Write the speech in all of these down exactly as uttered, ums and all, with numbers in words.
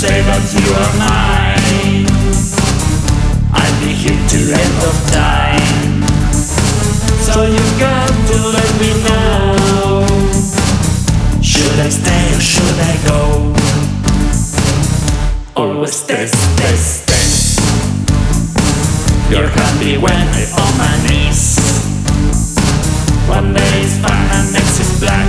say that you are mine, I'll be here till end of time. So you got to let me know, should I stay or should I go? Always test, test, test. You're happy when I'm on my knees. One day is fine and next is black.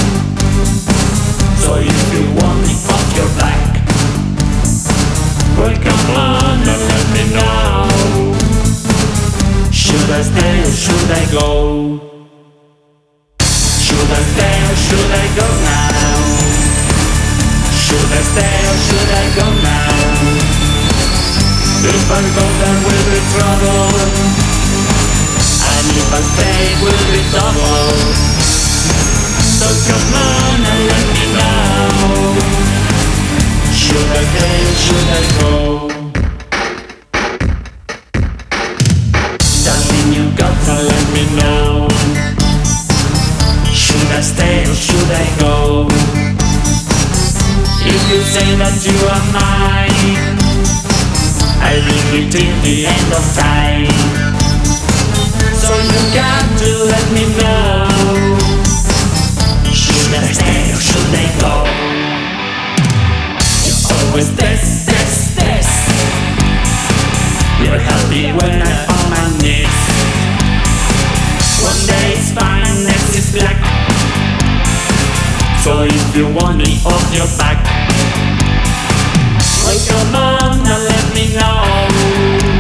So if you want me off your back, well come on and let me know, should I stay or should I go? Should I stay or should I go now? Should I stay or should I go now? If I go there will be trouble, and if I stay it will be double. So come on and let me know, should I stay or should I go? Darling, you got to let me know, should I stay or should I go? If you say that you are mine, I'll be here till the end of time. So you got to let me know, should I stay or should I go? You always test, test, test. You're happy when I'm on my knees. One day is fine, next is black. So if you want me off your back, well come on and let me know,